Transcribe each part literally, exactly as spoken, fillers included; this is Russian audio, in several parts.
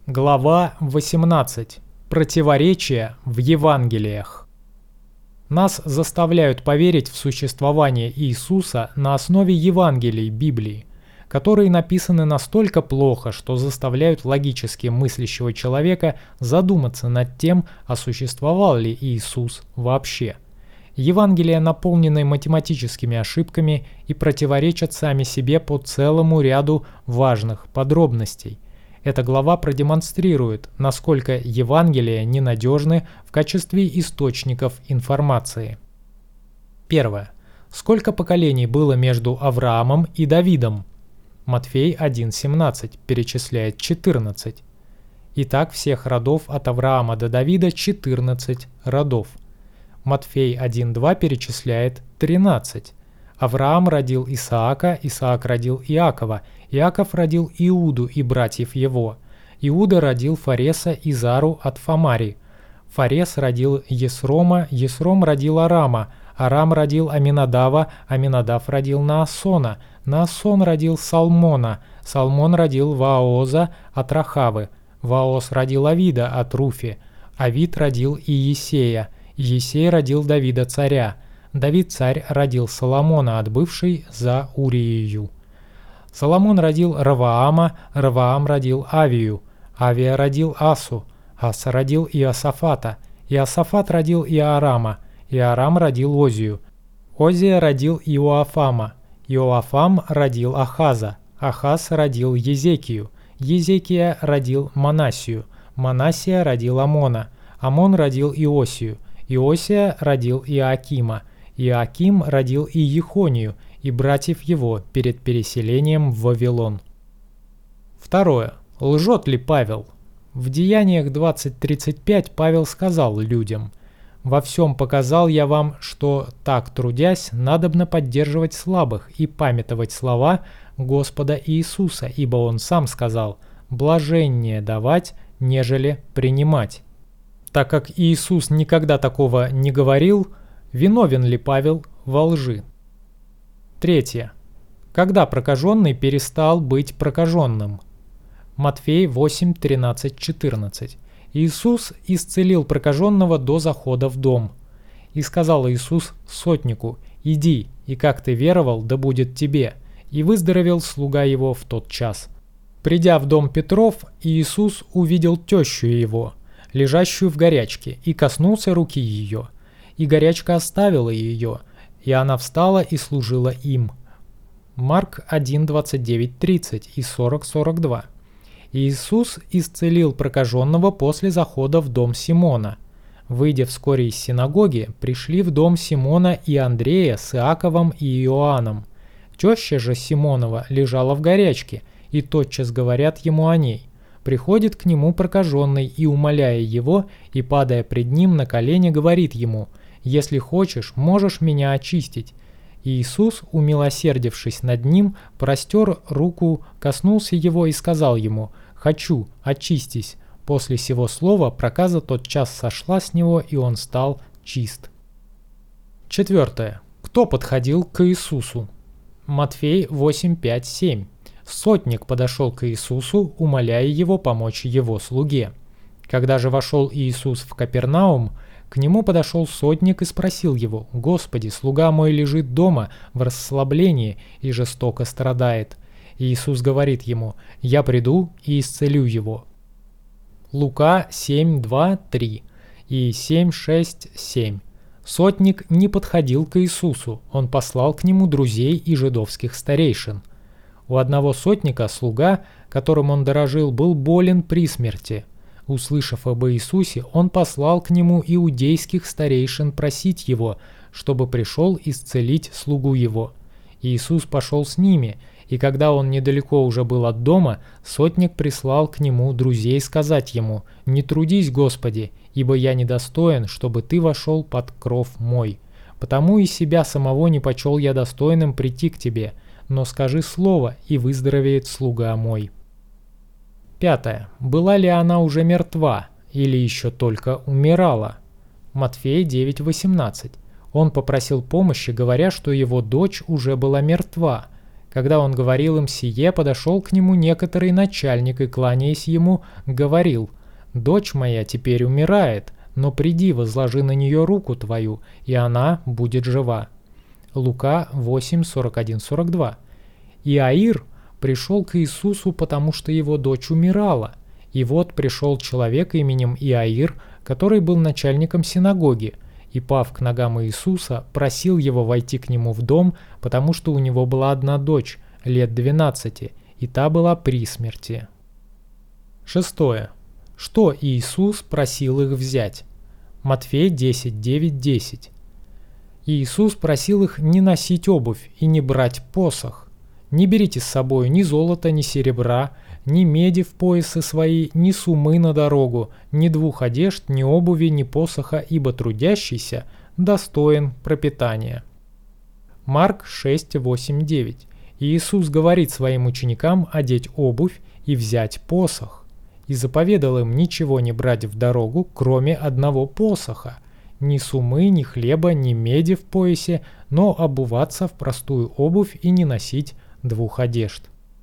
Глава восемнадцать. Противоречия в Евангелиях. Нас заставляют поверить в существование Иисуса на основе Евангелий Библии, которые написаны настолько плохо, что заставляют логически мыслящего человека задуматься над тем, а существовал ли Иисус вообще. Евангелия наполнены математическими ошибками и противоречат сами себе по целому ряду важных подробностей. Эта глава продемонстрирует, насколько Евангелия ненадежны в качестве источников информации. Первое. Сколько поколений было между Авраамом и Давидом? Матфей один семнадцать перечисляет четырнадцать. Итак, всех родов от Авраама до Давида четырнадцать родов. Матфей один два перечисляет тринадцать. Авраам родил Исаака, Исаак родил Иакова, Иаков родил Иуду и братьев его. Иуда родил Фареса и Зару от Фамари. Фарес родил Есрома, Есром родил Арама, Арам родил Аминадава, Аминадав родил Наасона, Наасон родил Салмона, Салмон родил Ваоза от Рахавы, Ваоз родил Авида от Руфи, Авид родил Иесея, Иесей родил Давида царя, Давид царь родил Соломона от бывшей за Уриею. Соломон родил Раваама, Раваам родил Авию, Авия родил Асу, Аса родил Иосафата, Иосафат родил Иорама, Иорам родил Озию, Озия родил Иоафама, Иоафам родил Ахаза, Ахаз родил Езекию, Езекия родил Манасию, Манасия родил Амона, Амон родил Иосию, Иосия родил Иоакима, Иоаким родил Иехонию и братьев его перед переселением в Вавилон. Второе. Лжет ли Павел? В Деяниях двадцать тридцать пять Павел сказал людям: «Во всем показал я вам, что, так трудясь, надобно поддерживать слабых и памятовать слова Господа Иисуса, ибо Он сам сказал: блаженнее давать, нежели принимать». Так как Иисус никогда такого не говорил, виновен ли Павел во лжи? Третье. Когда прокаженный перестал быть прокаженным? Матфей восемь тринадцать четырнадцать. Иисус исцелил прокаженного до захода в дом. И сказал Иисус сотнику: «Иди, и как ты веровал, да будет тебе». И выздоровел слуга его в тот час. Придя в дом Петров, Иисус увидел тещу его, лежащую в горячке, и коснулся руки ее. И горячка оставила ее, и она встала и служила им. Марк один двадцать девять тридцать и сорок сорок два. Иисус исцелил прокаженного после захода в дом Симона. Выйдя вскоре из синагоги, пришли в дом Симона и Андрея с Иаковом и Иоанном. Теща же Симонова лежала в горячке, и тотчас говорят ему о ней. Приходит к нему прокаженный и, умоляя его, и, падая пред ним на колени, говорит ему: «Если хочешь, можешь меня очистить». И Иисус, умилосердившись над ним, простер руку, коснулся его и сказал ему: «Хочу, очистись». После сего слова проказа тотчас сошла с него, и он стал чист. Четвертое. Кто подходил к Иисусу? Матфей восемь пять семь. Сотник подошел к Иисусу, умоляя его помочь его слуге. Когда же вошел Иисус в Капернаум, к нему подошел сотник и спросил его: «Господи, слуга мой лежит дома в расслаблении и жестоко страдает». И Иисус говорит ему: «Я приду и исцелю его». Лука семь два три и семь шесть семь. Сотник не подходил к Иисусу, он послал к нему друзей и жидовских старейшин. У одного сотника слуга, которым он дорожил, был болен при смерти. Услышав об Иисусе, он послал к нему иудейских старейшин просить его, чтобы пришел исцелить слугу его. Иисус пошел с ними, и когда он недалеко уже был от дома, сотник прислал к нему друзей сказать ему: «Не трудись, Господи, ибо я недостоин, чтобы ты вошел под кров мой. Потому и себя самого не почел я достойным прийти к тебе, но скажи слово, и выздоровеет слуга мой». Пятое. Была ли она уже мертва или еще только умирала? Матфея девять восемнадцать. Он попросил помощи, говоря, что его дочь уже была мертва. Когда он говорил им сие, подошел к нему некоторый начальник и, кланяясь ему, говорил: «Дочь моя теперь умирает, но приди, возложи на нее руку твою, и она будет жива». Лука восемь, сорок один, сорок два. Иаир пришел к Иисусу, потому что его дочь умирала. И вот пришел человек именем Иаир, который был начальником синагоги, и, пав к ногам Иисуса, просил его войти к нему в дом, потому что у него была одна дочь, лет двенадцати, и та была при смерти. Шестое. Что Иисус просил их взять? Матфей десять, девять, десять. Иисус просил их не носить обувь и не брать посох. «Не берите с собой ни золота, ни серебра, ни меди в поясы свои, ни сумы на дорогу, ни двух одежд, ни обуви, ни посоха, ибо трудящийся достоин пропитания». Марк шесть, восемь, девять. Иисус говорит своим ученикам одеть обувь и взять посох. И заповедал им ничего не брать в дорогу, кроме одного посоха. Ни сумы, ни хлеба, ни меди в поясе, но обуваться в простую обувь и не носить двух одежд.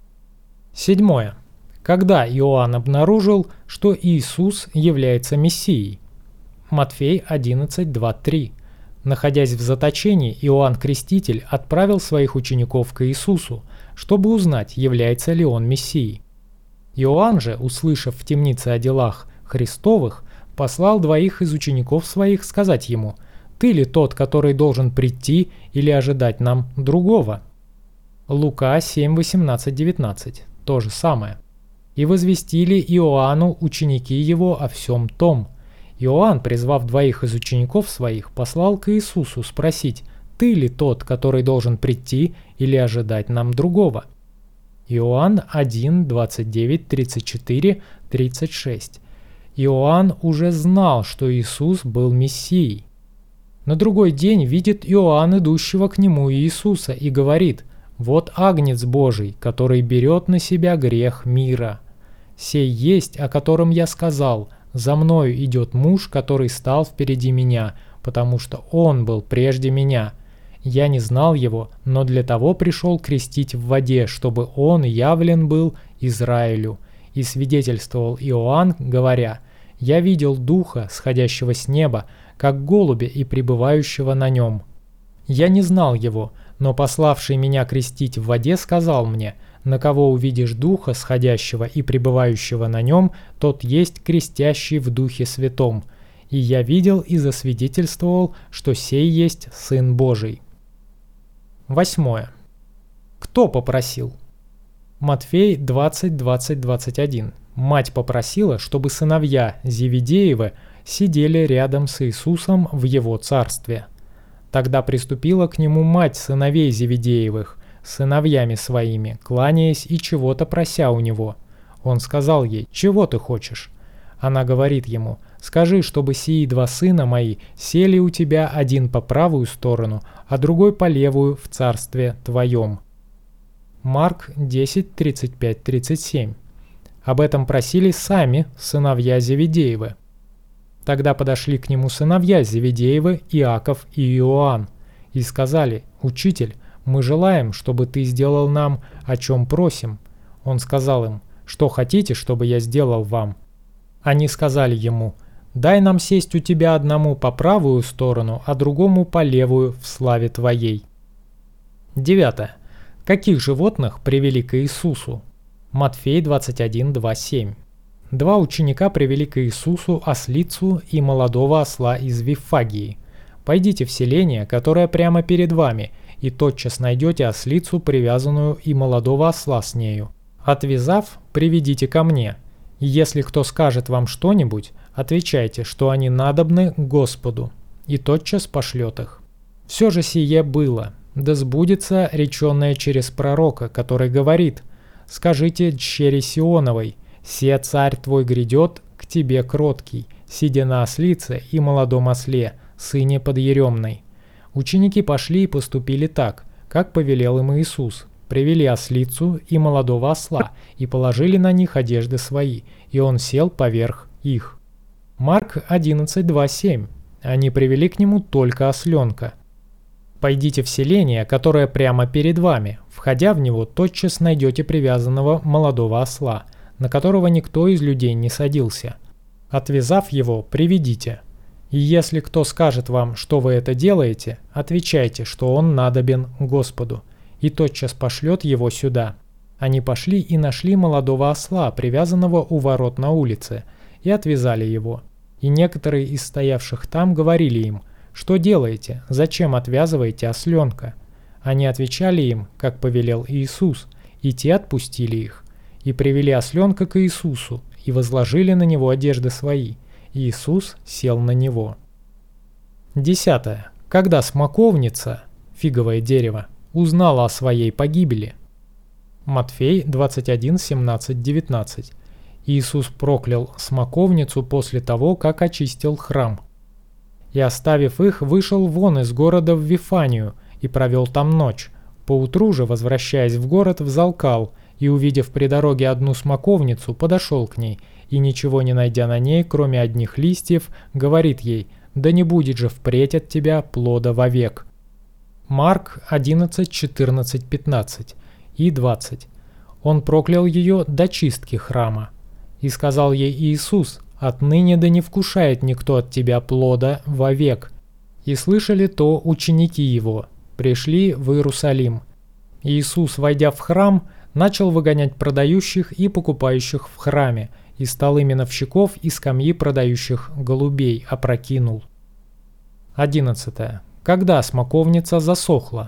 Седьмое. Когда Иоанн обнаружил, что Иисус является Мессией? Матфей одиннадцать, два, три. Находясь в заточении, Иоанн Креститель отправил своих учеников к Иисусу, чтобы узнать, является ли он Мессией. Иоанн же, услышав в темнице о делах Христовых, послал двоих из учеников своих сказать ему: «Ты ли тот, который должен прийти, или ожидать нам другого?» Лука семь, восемнадцать, девятнадцать. То же самое. «И возвестили Иоанну ученики его о всем том. Иоанн, призвав двоих из учеников своих, послал к Иисусу спросить: «Ты ли тот, который должен прийти, или ожидать нам другого?» Иоанн один, двадцать девять, тридцать четыре, тридцать шесть. Иоанн уже знал, что Иисус был Мессией. На другой день видит Иоанн идущего к нему Иисуса и говорит: «Вот Агнец Божий, который берет на себя грех мира. Сей есть, о котором я сказал: за мною идет муж, который стал впереди меня, потому что он был прежде меня. Я не знал его, но для того пришел крестить в воде, чтобы он явлен был Израилю». И свидетельствовал Иоанн, говоря: «Я видел Духа, сходящего с неба, как голубя и пребывающего на нем. Я не знал его, но пославший меня крестить в воде сказал мне: на кого увидишь Духа, сходящего и пребывающего на нем, тот есть крестящий в Духе Святом. И я видел и засвидетельствовал, что сей есть Сын Божий». Восьмое. Кто попросил? Матфей двадцать, двадцать, двадцать один. Мать попросила, чтобы сыновья Зеведеевы сидели рядом с Иисусом в его царстве. Тогда приступила к нему мать сыновей Зеведеевых, с сыновьями своими, кланяясь и чего-то прося у него. Он сказал ей: «Чего ты хочешь?» Она говорит ему: «Скажи, чтобы сии два сына мои сели у тебя, один по правую сторону, а другой по левую в царстве твоем». Марк десять, тридцать пять, тридцать семь. Об этом просили сами сыновья Зеведеевы. Тогда подошли к нему сыновья Зеведеевы, Иаков и Иоанн, и сказали: «Учитель, мы желаем, чтобы ты сделал нам, о чем просим». Он сказал им: «Что хотите, чтобы я сделал вам?» Они сказали ему: «Дай нам сесть у тебя одному по правую сторону, а другому по левую в славе твоей». Девятое. Каких животных привели к Иисусу? Матфей двадцать один, два, семь. Два ученика привели к Иисусу ослицу и молодого осла из Вифагии. «Пойдите в селение, которое прямо перед вами, и тотчас найдете ослицу, привязанную, и молодого осла с нею. Отвязав, приведите ко мне. И если кто скажет вам что-нибудь, отвечайте, что они надобны Господу, и тотчас пошлет их. Все же сие было, да сбудется реченное через пророка, который говорит: скажите дщери Сионовой, се царь твой грядет к тебе кроткий, сидя на ослице и молодом осле, сыне подъеремной». Ученики пошли и поступили так, как повелел им Иисус. Привели ослицу и молодого осла, и положили на них одежды свои, и он сел поверх их. Марк одиннадцать, два, семь. Они привели к нему только осленка. Пойдите в селение, которое прямо перед вами. Входя в него, тотчас найдете привязанного молодого осла, на которого никто из людей не садился. Отвязав его, приведите. И если кто скажет вам, что вы это делаете, отвечайте, что он надобен Господу, и тотчас пошлет его сюда. Они пошли и нашли молодого осла, привязанного у ворот на улице, и отвязали его. И некоторые из стоявших там говорили им: «Что делаете? Зачем отвязываете осленка?» Они отвечали им, как повелел Иисус, и те отпустили их. И привели осленка к Иисусу, и возложили на него одежды свои. И Иисус сел на него. Десятое. Когда смоковница, фиговое дерево, узнала о своей погибели. Матфей двадцать один, семнадцать, девятнадцать. Иисус проклял смоковницу после того, как очистил храм. И, оставив их, вышел вон из города в Вифанию и провел там ночь. Поутру же, возвращаясь в город, взалкал, и, увидев при дороге одну смоковницу, подошел к ней, и, ничего не найдя на ней, кроме одних листьев, говорит ей: «Да не будет же впредь от тебя плода вовек». Марк одиннадцать, четырнадцать, пятнадцать и двадцать. Он проклял ее до чистки храма. И сказал ей Иисус: «Отныне да не вкушает никто от тебя плода вовек». И слышали то ученики его. Пришли в Иерусалим. Иисус, войдя в храм, начал выгонять продающих и покупающих в храме, и стал ими новщиков и скамьи продающих голубей опрокинул. Одиннадцатое. Когда смоковница засохла.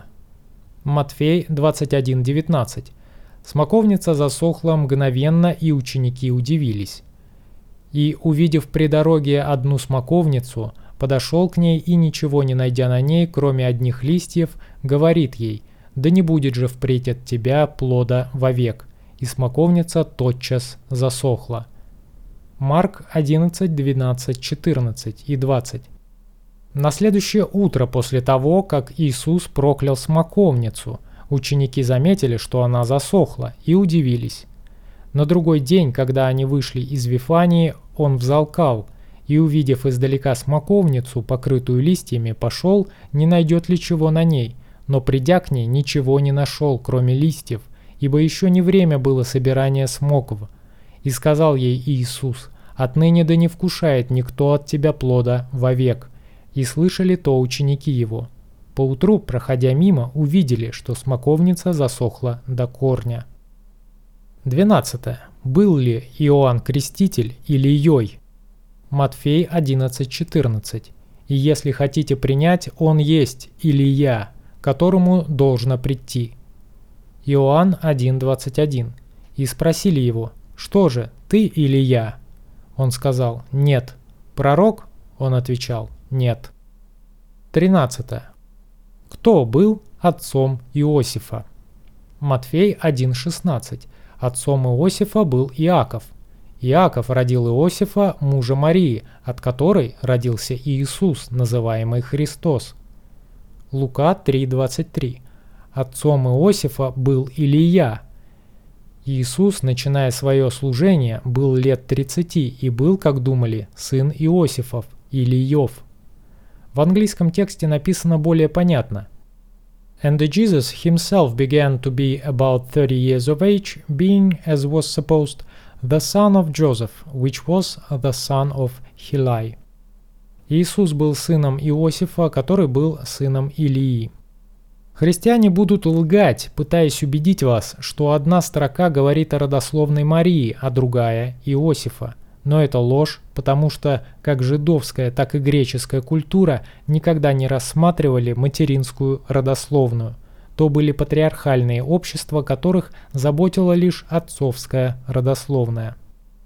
Матфей двадцать один, девятнадцать. Смоковница засохла мгновенно, и ученики удивились. И, увидев при дороге одну смоковницу, подошел к ней и, ничего не найдя на ней, кроме одних листьев, говорит ей: «Да не будет же впредь от тебя плода вовек». И смоковница тотчас засохла. Марк одиннадцать, двенадцать, четырнадцать и двадцать. На следующее утро после того, как Иисус проклял смоковницу, ученики заметили, что она засохла, и удивились. На другой день, когда они вышли из Вифании, он взалкал, и, увидев издалека смоковницу, покрытую листьями, пошел, не найдет ли чего на ней, но, придя к ней, ничего не нашел, кроме листьев, ибо еще не время было собирания смоков. И сказал ей Иисус: «Отныне да не вкушает никто от тебя плода вовек». И слышали то ученики его. Поутру, проходя мимо, увидели, что смоковница засохла до корня. Двенадцатое. Был ли Иоанн Креститель Илией? Матфей одиннадцать, четырнадцать. И если хотите принять, он есть Илия, которому должно прийти. Иоанн один, двадцать один. И спросили его: «Что же, ты Илия?» Он сказал: «Нет». «Пророк?» Он отвечал: «Нет». тринадцатое. Кто был отцом Иосифа? Матфей один, шестнадцать. Отцом Иосифа был Иаков. Иаков родил Иосифа, мужа Марии, от которой родился Иисус, называемый Христос. Лука три, двадцать три. Отцом Иосифа был Илия. Иисус, начиная свое служение, был лет тридцати и был, как думали, сын Иосифов, Илиев. В английском тексте написано более понятно. And Jesus himself began to be about thirty years of age, being, as was supposed, the son of Joseph, which was the son of Heli. Иисус был сыном Иосифа, который был сыном Илии. Христиане будут лгать, пытаясь убедить вас, что одна строка говорит о родословной Марии, а другая – Иосифа. Но это ложь, потому что как жидовская, так и греческая культура никогда не рассматривали материнскую родословную. То были патриархальные общества, которых заботила лишь отцовская родословная.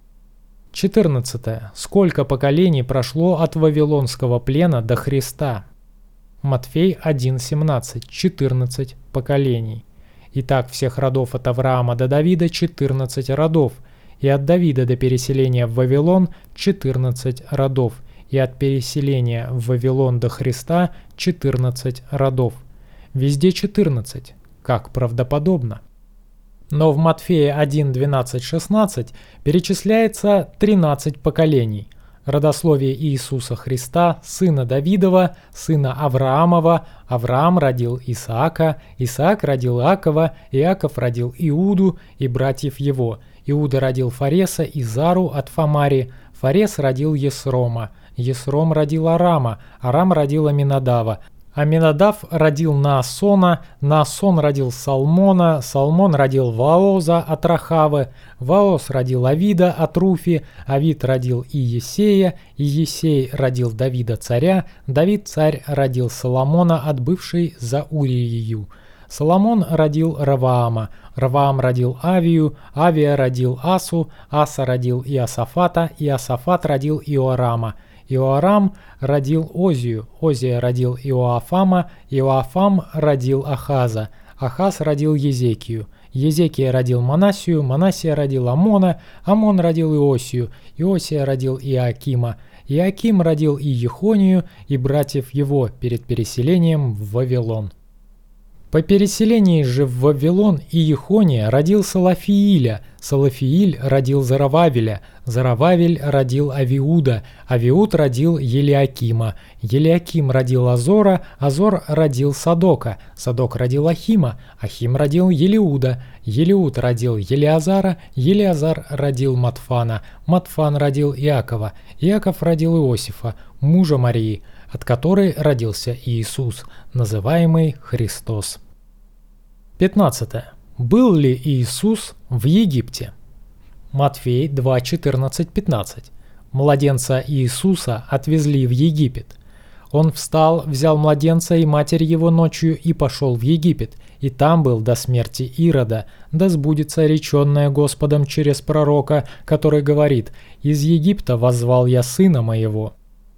четырнадцатое. Сколько поколений прошло от Вавилонского плена до Христа? Матфей один, семнадцать. четырнадцать поколений. Итак, всех родов от Авраама до Давида четырнадцать родов, и от Давида до переселения в Вавилон четырнадцать родов, и от переселения в Вавилон до Христа четырнадцать родов. Везде четырнадцать, как правдоподобно. Но в Матфея один, двенадцать, шестнадцать перечисляется тринадцать поколений. Родословие Иисуса Христа, сына Давидова, сына Авраамова. Авраам родил Исаака, Исаак родил Иакова, Иаков родил Иуду и братьев его. Иуда родил Фареса и Зару от Фамари. Фарес родил Есрома. Есром родил Арама. Арам родил Аминадава. Аминадав родил Наасона, Наасон родил Салмона, Салмон родил Ваоза от Рахавы, Ваоз родил Авида от Руфи, Авид родил Иесея, Иесей родил Давида царя, Давид царь родил Соломона от бывшей за Уриею. Соломон родил Раваама, Раваам родил Авию, Авия родил Асу, Аса родил Иосафата, Иосафат родил Иорама. Иоарам родил Озию, Озия родил Иоафама, Иоафам родил Ахаза, Ахаз родил Езекию, Езекия родил Манасию, Манасия родил Амона, Амон родил Иосию, Иосия родил Иоакима, Иоаким родил Иехонию и братьев его перед переселением в Вавилон. По переселении же в Вавилон Иехония родил Салафииля, Салафииль родил Зарававеля, Зарававель родил Авиуда, Авиуд родил Елиакима, Елиаким родил Азора, Азор родил Садока, Садок родил Ахима, Ахим родил Елиуда, Елиуд родил Елиазара, Елиазар родил Матфана, Матфан родил Иакова, Иаков родил Иосифа, мужа Марии, от которой родился Иисус, называемый Христос. пятнадцатое. Был ли Иисус в Египте? Матфей два, четырнадцать, пятнадцать. Младенца Иисуса отвезли в Египет. Он встал, взял младенца и матерь его ночью и пошел в Египет, и там был до смерти Ирода, да сбудется реченное Господом через пророка, который говорит: «Из Египта воззвал я сына моего».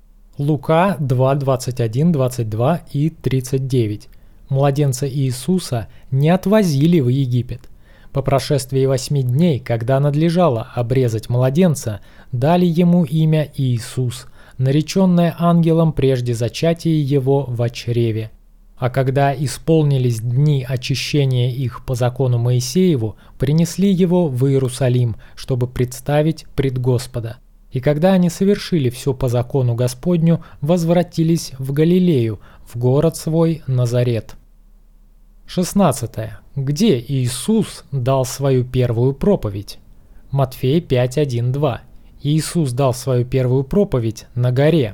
Лука два, двадцать один, двадцать два и тридцать девять. Младенца Иисуса не отвозили в Египет. По прошествии восьми дней, когда надлежало обрезать младенца, дали ему имя Иисус, нареченное ангелом прежде зачатия его во чреве. А когда исполнились дни очищения их по закону Моисееву, принесли его в Иерусалим, чтобы представить пред Господа. И когда они совершили все по закону Господню, возвратились в Галилею, в город свой Назарет. шестнадцатое. Где Иисус дал свою первую проповедь? Матфей пять, один, два. Иисус дал свою первую проповедь на горе.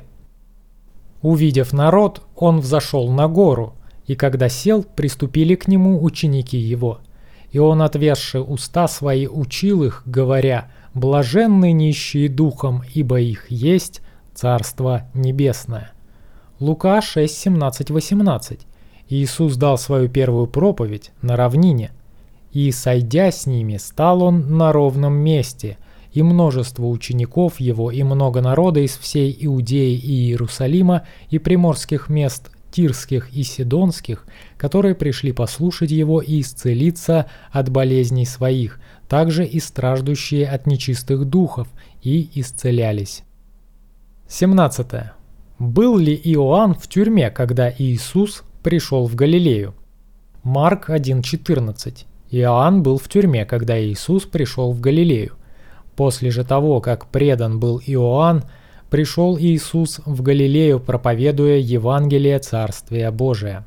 Увидев народ, он взошел на гору, и когда сел, приступили к нему ученики его. И он, отверзши уста свои, учил их, говоря: «Блаженны нищие духом, ибо их есть Царство Небесное». Лука шесть, семнадцать, восемнадцать. Иисус дал свою первую проповедь на равнине. «И, сойдя с ними, стал он на ровном месте, и множество учеников его, и много народа из всей Иудеи и Иерусалима, и приморских мест, тирских и сидонских, которые пришли послушать его и исцелиться от болезней своих, также и страждущие от нечистых духов, и исцелялись». семнадцатое. Был ли Иоанн в тюрьме, когда Иисус пришел в Галилею? Марк один, четырнадцать. Иоанн был в тюрьме, когда Иисус пришел в Галилею. После же того, как предан был Иоанн, пришел Иисус в Галилею, проповедуя Евангелие Царствия Божия.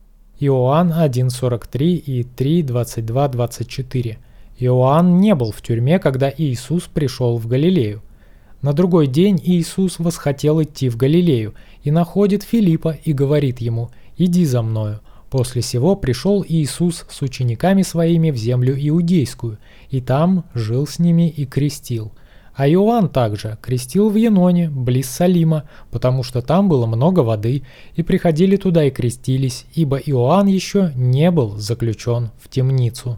Иоанн один, сорок три и три, двадцать два, двадцать четыре. Иоанн не был в тюрьме, когда Иисус пришел в Галилею. На другой день Иисус восхотел идти в Галилею и находит Филиппа и говорит ему: «Иди за мною». После сего пришел Иисус с учениками своими в землю иудейскую, и там жил с ними и крестил. А Иоанн также крестил в Еноне, близ Салима, потому что там было много воды, и приходили туда и крестились, ибо Иоанн еще не был заключен в темницу.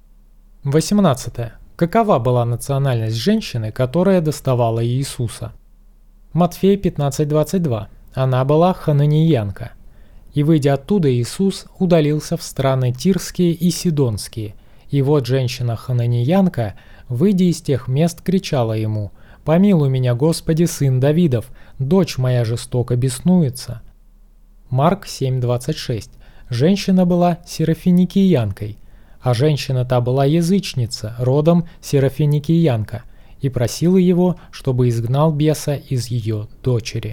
восемнадцатое. Какова была национальность женщины, которая доставала Иисуса? Матфей пятнадцать, двадцать два. Она была хананиянка. И, выйдя оттуда, Иисус удалился в страны Тирские и Сидонские. И вот женщина-хананиянка, выйдя из тех мест, кричала ему: «Помилуй меня, Господи, сын Давидов, дочь моя жестоко беснуется». Марк семь, двадцать шесть. Женщина была серафиникиянкой, а женщина та была язычница, родом серафиникиянка. и просила его, чтобы изгнал беса из ее дочери.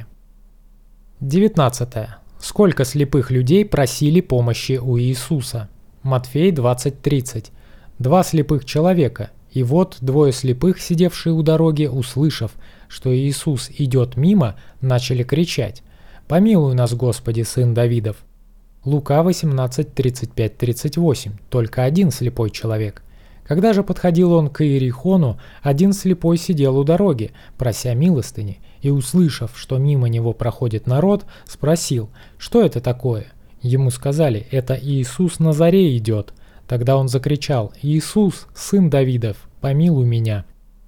девятнадцатое. Сколько слепых людей просили помощи у Иисуса? Матфей двадцать тридцать. Два слепых человека, и вот двое слепых, сидевшие у дороги, услышав, что Иисус идет мимо, начали кричать: «Помилуй нас, Господи, сын Давидов!» Лука восемнадцать тридцать пять тридцать восемь. Только один слепой человек. Когда же подходил он к Иерихону, один слепой сидел у дороги, прося милостыни, и, услышав, что мимо него проходит народ, спросил: «Что это такое?» Ему сказали: «Это Иисус Назарей идет». Тогда он закричал: «Иисус, сын Давидов, помилуй меня».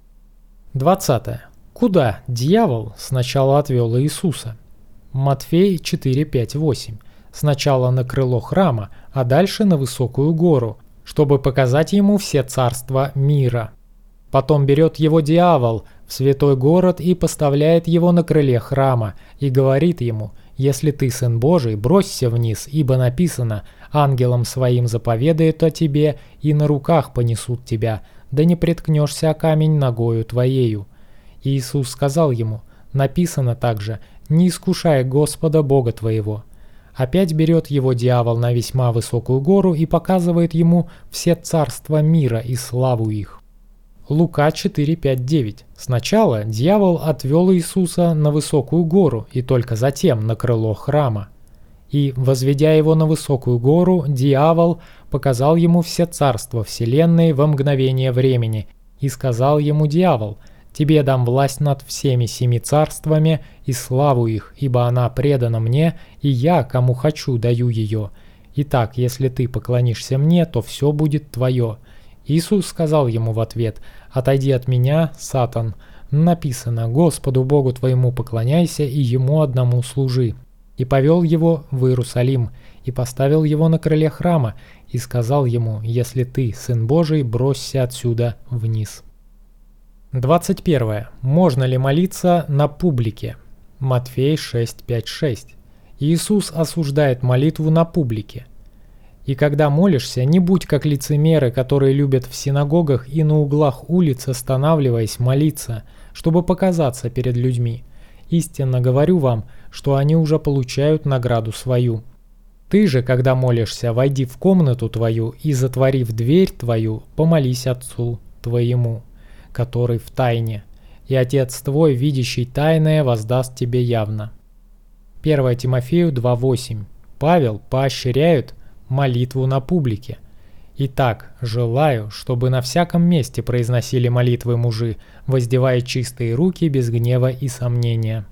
двадцатое. Куда дьявол сначала отвел Иисуса? Матфей четыре пять восемь. Сначала на крыло храма, а дальше на высокую гору, чтобы показать ему все царства мира. Потом берет его дьявол в святой город и поставляет его на крыле храма, и говорит ему: «Если ты сын Божий, бросься вниз, ибо написано: ангелом своим заповедает о тебе, и на руках понесут тебя, да не приткнешься о камень ногою твоею». Иисус сказал ему: «Написано также: не искушай Господа Бога твоего». Опять берет его дьявол на весьма высокую гору и показывает ему все царства мира и славу их. Лука четыре пять девять. Сначала дьявол отвел Иисуса на высокую гору и только затем на крыло храма. И, возведя его на высокую гору, дьявол показал ему все царства вселенной во мгновение времени, и сказал ему дьявол: «Тебе дам власть над всеми семи царствами и славу их, ибо она предана мне, и я, кому хочу, даю ее. Итак, если ты поклонишься мне, то все будет твое». Иисус сказал ему в ответ: «Отойди от меня, Сатан. Написано: Господу Богу твоему поклоняйся и Ему одному служи». И повел его в Иерусалим, и поставил его на крыле храма, и сказал ему: «Если ты сын Божий, бросься отсюда вниз». двадцать первое. Можно ли молиться на публике? Матфей шесть пять шесть. Иисус осуждает молитву на публике. «И когда молишься, не будь как лицемеры, которые любят в синагогах и на углах улиц, останавливаясь, молиться, чтобы показаться перед людьми. Истинно говорю вам, что они уже получают награду свою. Ты же, когда молишься, войди в комнату твою и, затворив дверь твою, помолись Отцу твоему, который в тайне, и Отец твой, видящий тайное, воздаст тебе явно». первое Тимофею два восемь. Павел поощряет молитву на публике. «Итак, желаю, чтобы на всяком месте произносили молитвы мужи, воздевая чистые руки без гнева и сомнения».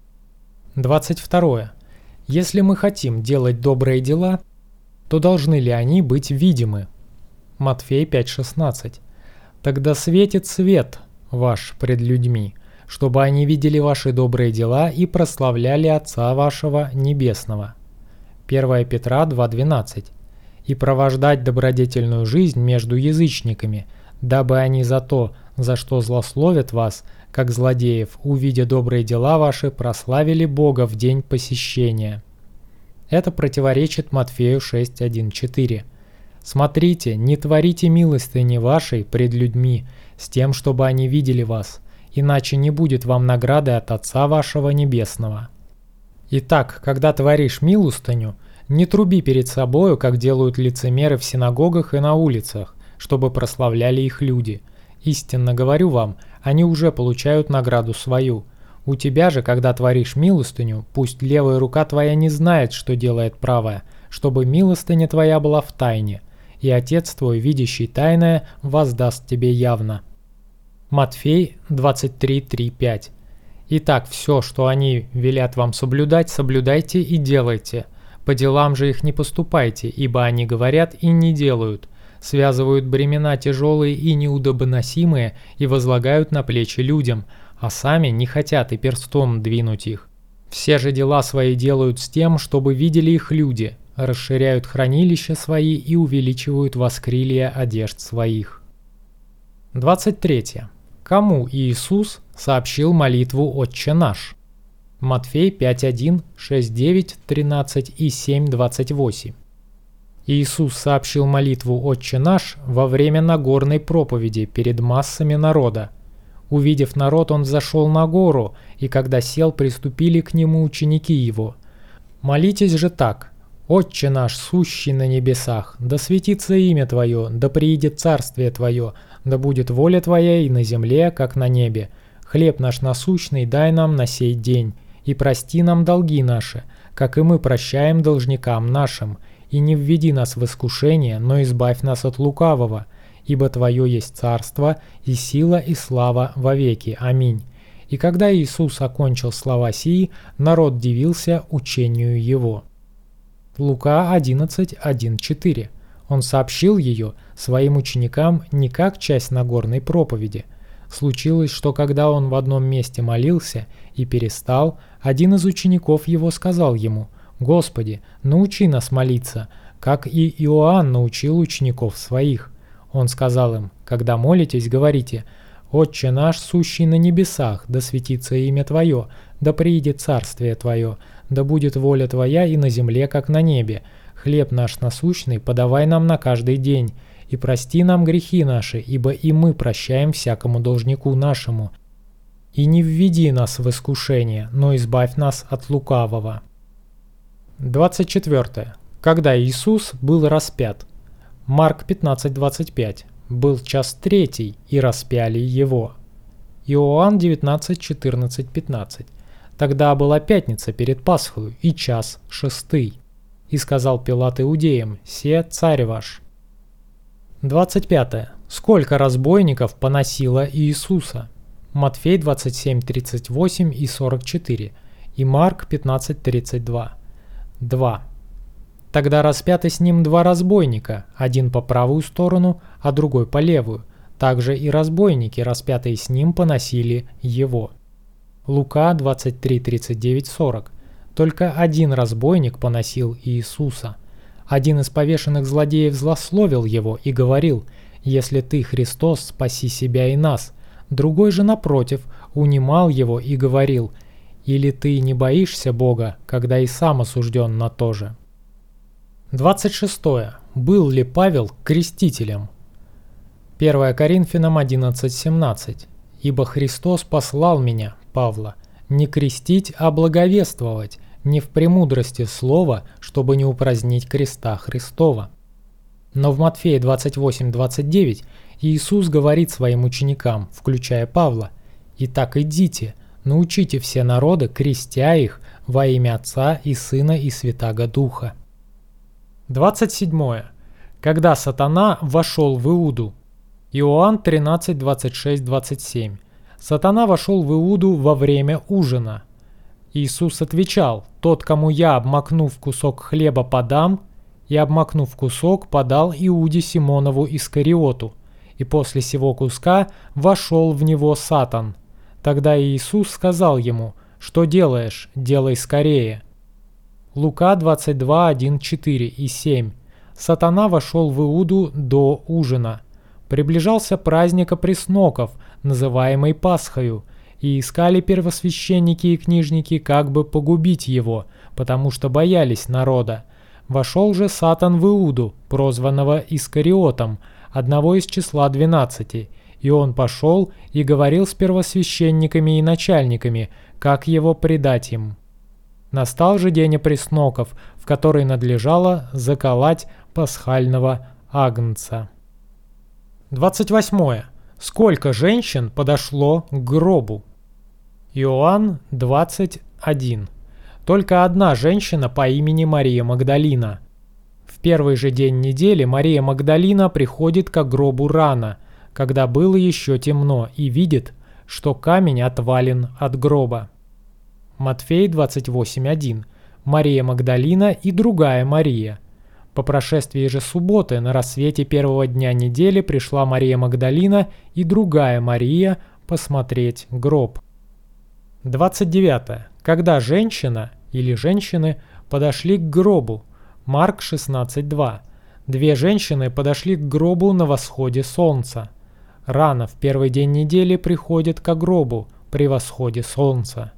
двадцать второе. Если мы хотим делать добрые дела, то должны ли они быть видимы? Матфей пять шестнадцать. «Тогда светит свет ваш пред людьми, чтобы они видели ваши добрые дела и прославляли Отца вашего Небесного». первое Петра два двенадцать. «И провождать добродетельную жизнь между язычниками, дабы они за то, за что злословят вас, как злодеев, увидя добрые дела ваши, прославили Бога в день посещения». Это противоречит Матфею шесть один четыре. «Смотрите, не творите милостыни вашей пред людьми, с тем, чтобы они видели вас, иначе не будет вам награды от Отца вашего Небесного». Итак, когда творишь милостыню, не труби перед собою, как делают лицемеры в синагогах и на улицах, чтобы прославляли их люди. Истинно говорю вам, они уже получают награду свою. У тебя же, когда творишь милостыню, пусть левая рука твоя не знает, что делает правая, чтобы милостыня твоя была в тайне, и Отец твой, видящий тайное, воздаст тебе явно. Матфей двадцать три три пять. «Итак, все, что они велят вам соблюдать, соблюдайте и делайте. По делам же их не поступайте, ибо они говорят и не делают, связывают бремена тяжелые и неудобоносимые и возлагают на плечи людям, а сами не хотят и перстом двинуть их. Все же дела свои делают с тем, чтобы видели их люди, расширяют хранилища свои и увеличивают воскрилья одежд своих». двадцать третье. Кому Иисус сообщил молитву «Отче наш»? Матфей пять один, шесть девять, тринадцать и семь двадцать восемь. Иисус сообщил молитву «Отче наш» во время Нагорной проповеди перед массами народа. Увидев народ, он взошел на гору, и когда сел, приступили к нему ученики его. Молитесь же так: «Отче наш, сущий на небесах, да светится имя Твое, да приидет царствие Твое, да будет воля Твоя и на земле, как на небе. Хлеб наш насущный дай нам на сей день, и прости нам долги наши, как и мы прощаем должникам нашим, и не введи нас в искушение, но избавь нас от лукавого, ибо Твое есть царство, и сила, и слава вовеки. Аминь». И когда Иисус окончил слова сии, народ дивился учению Его. Лука одиннадцать, один, четыре. Он сообщил ее своим ученикам не как часть Нагорной проповеди. Случилось, что когда он в одном месте молился и перестал, один из учеников его сказал ему: «Господи, научи нас молиться, как и Иоанн научил учеников своих». Он сказал им: «Когда молитесь, говорите: Отче наш, сущий на небесах, да светится имя Твое, да приидет царствие Твое, да будет воля Твоя и на земле, как на небе. Хлеб наш насущный подавай нам на каждый день, и прости нам грехи наши, ибо и мы прощаем всякому должнику нашему. И не введи нас в искушение, но избавь нас от лукавого». двадцать четвёртое. Когда Иисус был распят. Марк пятнадцать, двадцать пять. Был час третий, и распяли его. Иоанн девятнадцать, четырнадцать, пятнадцать. Тогда была пятница перед Пасхою, и час шестый. И сказал Пилат иудеям: «Се царь ваш». двадцать пятое. Сколько разбойников поносило Иисуса? Матфей двадцать семь, тридцать восемь и сорок четыре. И Марк пятнадцать, тридцать два. два. Тогда распяты с ним два разбойника, один по правую сторону, а другой по левую. Также и разбойники, распятые с ним, поносили его. Лука двадцать три, тридцать девять, сорок. Только один разбойник поносил Иисуса. Один из повешенных злодеев злословил его и говорил: «Если ты Христос, спаси себя и нас». Другой же, напротив, унимал его и говорил: «Или ты не боишься Бога, когда и сам осужден на то же». двадцать шестое. Был ли Павел крестителем? первое Коринфянам одиннадцать, семнадцать. «Ибо Христос послал меня, Павла, не крестить, а благовествовать, не в премудрости слова, чтобы не упразднить креста Христова». Но в Матфея двадцать восемь, двадцать девять Иисус говорит своим ученикам, включая Павла: «Итак идите, научите все народы, крестя их во имя Отца и Сына и Святаго Духа». двадцать седьмое. Когда сатана вошел в Иуду. Иоанн тринадцать, двадцать шесть, двадцать семь. Сатана вошел в Иуду во время ужина. Иисус отвечал: «Тот, кому я, обмакнув кусок хлеба, подам», и, обмакнув кусок, подал Иуде Симонову Искариоту. И после сего куска вошел в него Сатан. Тогда Иисус сказал ему: «Что делаешь? Делай скорее». Лука двадцать два, один, четыре и семь. Сатана вошел в Иуду до ужина. Приближался праздник опресноков, называемый Пасхою, и искали первосвященники и книжники, как бы погубить его, потому что боялись народа. Вошел же Сатан в Иуду, прозванного Искариотом, одного из числа двенадцати, и он пошел и говорил с первосвященниками и начальниками, как его предать им. Настал же день опресноков, в который надлежало заколоть пасхального агнца. двадцать восьмое. Сколько женщин подошло к гробу? Иоанн двадцать один. Только одна женщина по имени Мария Магдалина. В первый же день недели Мария Магдалина приходит к гробу рано, когда было еще темно, и видит, что камень отвален от гроба. Матфей двадцать восемь, один. Мария Магдалина и другая Мария. По прошествии же субботы на рассвете первого дня недели пришла Мария Магдалина и другая Мария посмотреть гроб. двадцать девятое. Когда женщина или женщины подошли к гробу. Марк шестнадцать, два. Две женщины подошли к гробу на восходе солнца. Рано в первый день недели приходят к гробу при восходе солнца.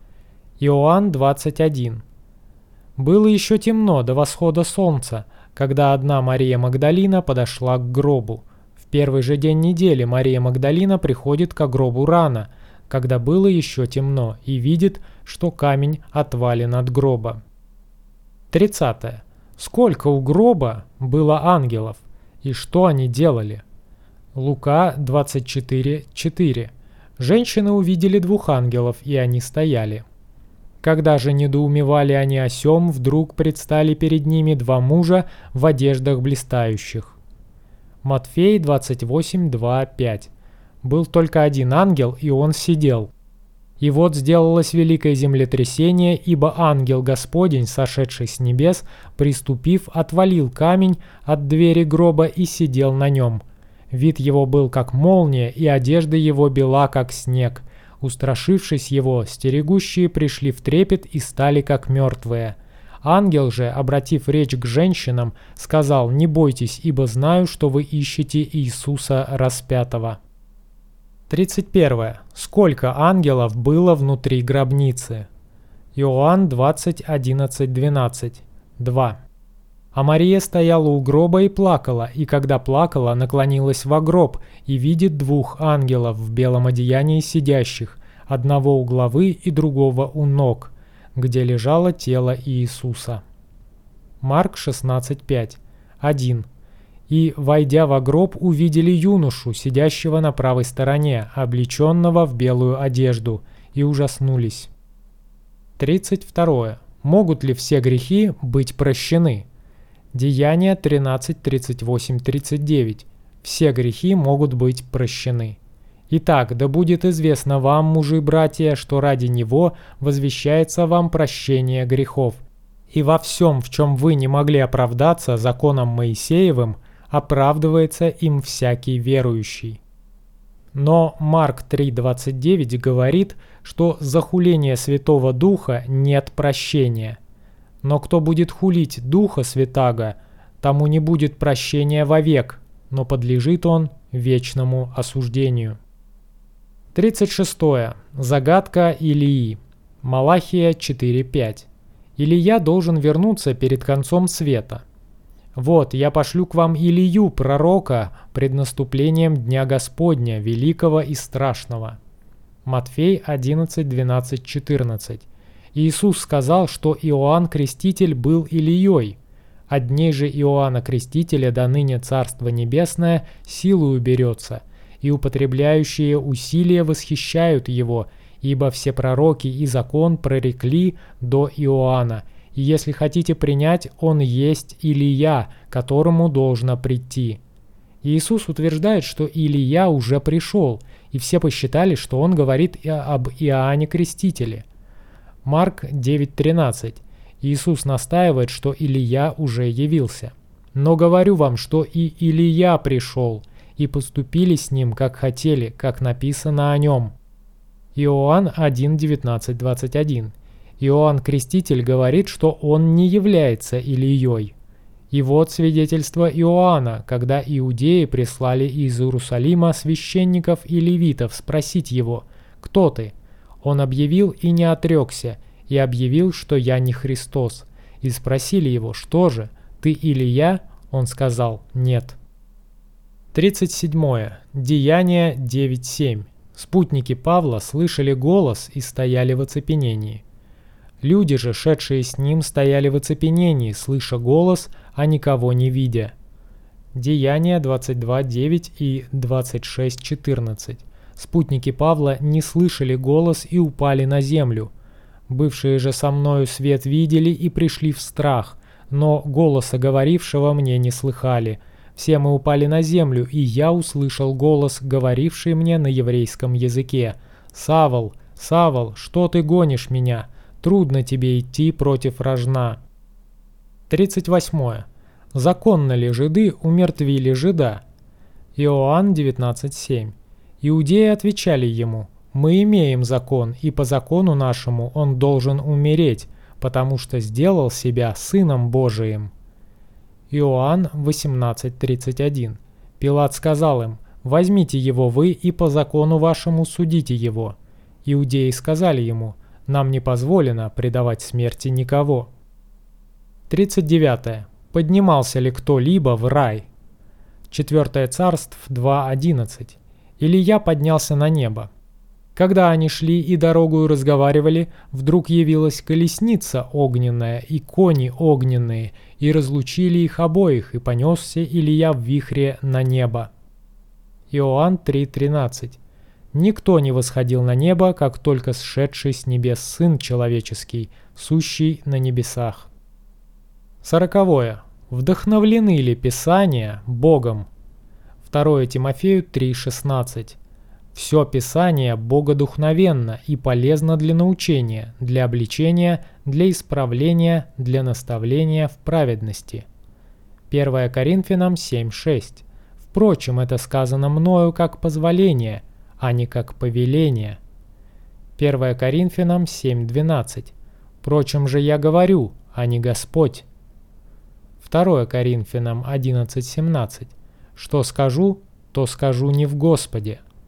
Иоанн двадцать один. Было еще темно до восхода солнца, когда одна Мария Магдалина подошла к гробу. В первый же день недели Мария Магдалина приходит к гробу рано, когда было еще темно, и видит, что камень отвален от гроба. тридцатое. Сколько у гроба было ангелов, и что они делали? Лука двадцать четыре четыре. Женщины увидели двух ангелов, и они стояли. Когда же недоумевали они о сем, вдруг предстали перед ними два мужа в одеждах блистающих. Матфей двадцать восемь два пять. Был только один ангел, и он сидел. И вот сделалось великое землетрясение, ибо ангел Господень, сошедший с небес, приступив, отвалил камень от двери гроба и сидел на нем. Вид его был как молния, и одежда его бела как снег. Устрашившись его, стерегущие пришли в трепет и стали как мертвые. Ангел же, обратив речь к женщинам, сказал: «Не бойтесь, ибо знаю, что вы ищете Иисуса распятого». тридцать первое. Сколько ангелов было внутри гробницы? Иоанн двадцать одиннадцать двенадцать. два. А Мария стояла у гроба и плакала, и когда плакала, наклонилась во гроб и видит двух ангелов в белом одеянии сидящих, одного у главы и другого у ног, где лежало тело Иисуса. Марк шестнадцать пять. один. И, войдя во гроб, увидели юношу, сидящего на правой стороне, облеченного в белую одежду, и ужаснулись. тридцать второе. Могут ли все грехи быть прощены? Деяния тринадцать тридцать восемь тридцать девять. Все грехи могут быть прощены. Итак, да будет известно вам, мужи-братья, что ради Него возвещается вам прощение грехов. И во всем, в чем вы не могли оправдаться законом Моисеевым, оправдывается им всякий верующий. Но Марк три двадцать девять говорит, что за хуление Святого Духа нет прощения. Но кто будет хулить Духа Святаго, тому не будет прощения вовек, но подлежит он вечному осуждению. тридцать шестое. Загадка Илии. Малахия четыре пять. Илия должен вернуться перед концом света. «Вот, я пошлю к вам Илию, пророка, пред наступлением Дня Господня, великого и страшного». Матфей одиннадцать двенадцать четырнадцать. Иисус сказал, что Иоанн Креститель был Илией. От дней же Иоанна Крестителя до ныне Царство Небесное силою берется, и употребляющие усилия восхищают его, ибо все пророки и закон прорекли до Иоанна, и если хотите принять, он есть Илия, которому должно прийти. Иисус утверждает, что Илия уже пришел, и все посчитали, что он говорит об Иоанне Крестителе. Марк девять тринадцать. Иисус настаивает, что Илия уже явился. «Но говорю вам, что и Илия пришел, и поступили с ним, как хотели, как написано о нем». Иоанн один девятнадцать двадцать один. Иоанн Креститель говорит, что он не является Илией. И вот свидетельство Иоанна, когда иудеи прислали из Иерусалима священников и левитов спросить его: «Кто ты?» Он объявил и не отрекся, и объявил, что я не Христос. И спросили его: «Что же, ты Илия?» Он сказал: «Нет». тридцать седьмое. Деяния девять семь. Спутники Павла слышали голос и стояли в оцепенении. Люди же, шедшие с ним, стояли в оцепенении, слыша голос, а никого не видя. Деяния двадцать два девять и двадцать шесть четырнадцать. Спутники Павла не слышали голос и упали на землю. Бывшие же со мною свет видели и пришли в страх, но голоса говорившего мне не слыхали. Все мы упали на землю, и я услышал голос, говоривший мне на еврейском языке: «Савл, Савл, что ты гонишь меня? Трудно тебе идти против рожна». тридцать восьмое. Законно ли жиды умертвили жида? Иоанн девятнадцать семь. Иудеи отвечали ему: «Мы имеем закон, и по закону нашему он должен умереть, потому что сделал себя Сыном Божиим». Иоанн восемнадцать тридцать один. Пилат сказал им: «Возьмите его вы и по закону вашему судите его». Иудеи сказали ему: «Нам не позволено предавать смерти никого». тридцать девятое. Поднимался ли кто-либо в рай? четвёртое Царств два одиннадцать. Илия поднялся на небо. Когда они шли и дорогою разговаривали, вдруг явилась колесница огненная и кони огненные, и разлучили их обоих, и понесся Илия в вихре на небо. Иоанн три тринадцать. Никто не восходил на небо, как только сшедший с небес Сын Человеческий, сущий на небесах. Сороковое. Вдохновлены ли Писания Богом? второе Тимофею три шестнадцать. Все Писание богодухновенно и полезно для научения, для обличения, для исправления, для наставления в праведности. первое Коринфянам семь шесть. Впрочем, это сказано мною как позволение, а не как повеление. первое Коринфянам семь двенадцать. Впрочем же я говорю, а не Господь. второе Коринфянам одиннадцать семнадцать. Что скажу, то скажу не в Господе,